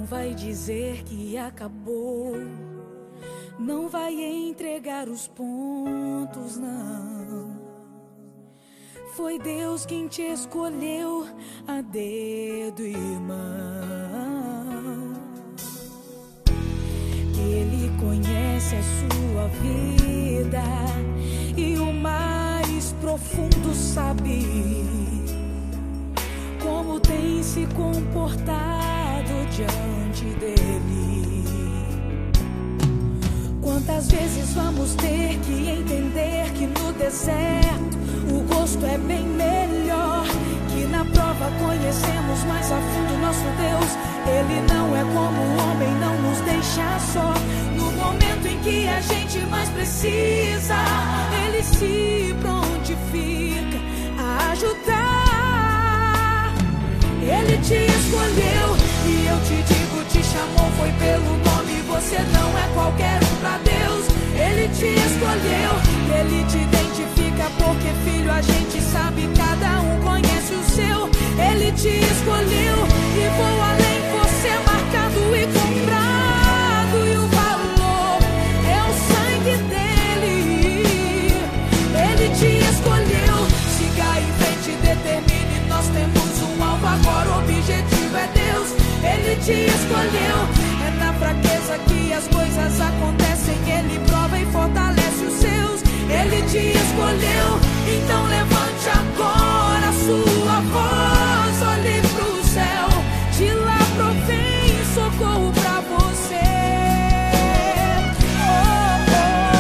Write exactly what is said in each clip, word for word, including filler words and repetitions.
Não vai dizer que acabou, não vai entregar os pontos, não. Foi Deus quem te escolheu a dedo, irmão. Ele conhece a sua vida e o mais profundo sabe como tem se comportado diante dele. Quantas vezes vamos ter que entender que no deserto o gosto é bem melhor, que na prova conhecemos mais a fundo nosso Deus. Ele não é como o homem, não nos deixa só. No momento em que a gente mais precisa, Ele se prontifica a ajudar. Ele te escolheu e eu te digo, te chamou, foi pelo nome. Você não é qualquer um pra Deus. Ele te escolheu, Ele te identifica, porque filho a gente sabe, cada um conhece o seu. Ele te escolheu e vou além, você é marcado e comprado, e o valor é o sangue dele. Ele te escolheu, siga em frente, determine, nós temos um alvo agora, o objetivo é Deus. Ele te escolheu, é na fraqueza que as coisas acontecem, Ele prova e fortalece os seus. Ele te escolheu, então levante agora a sua voz, olhe pro céu, de lá provém socorro pra você. Oh,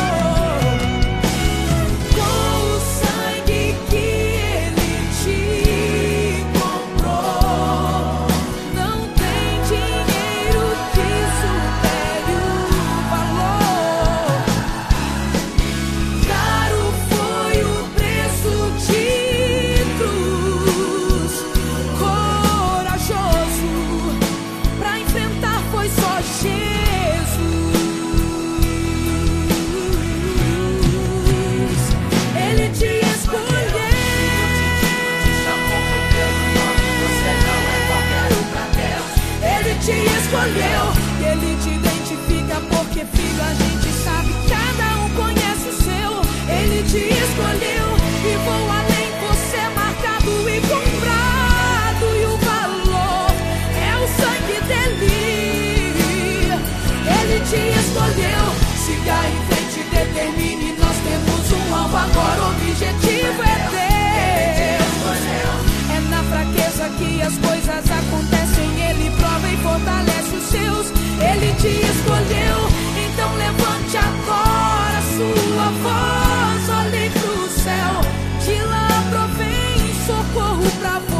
oh. Com o sangue que Ele te comprou, não tem dinheiro que supere o valor. Caro foi o preço de cruz, corajoso pra enfrentar foi só Jesus. Ele te escolheu, Ele te escolheu, Ele te identifica, porque filho a gente sabe, cada um conhece o seu. Ele te escolheu e vou além, você é marcado e comprado, e o valor é o sangue dele. Ele te escolheu, siga em frente, determine, nós temos um alvo agora, o objetivo é Deus. É na fraqueza que as coisas acontecem, Ele prova e fortalece os seus. Ele te escolheu, então levante agora a sua voz, olhe pro céu, de lá provém socorro pra você.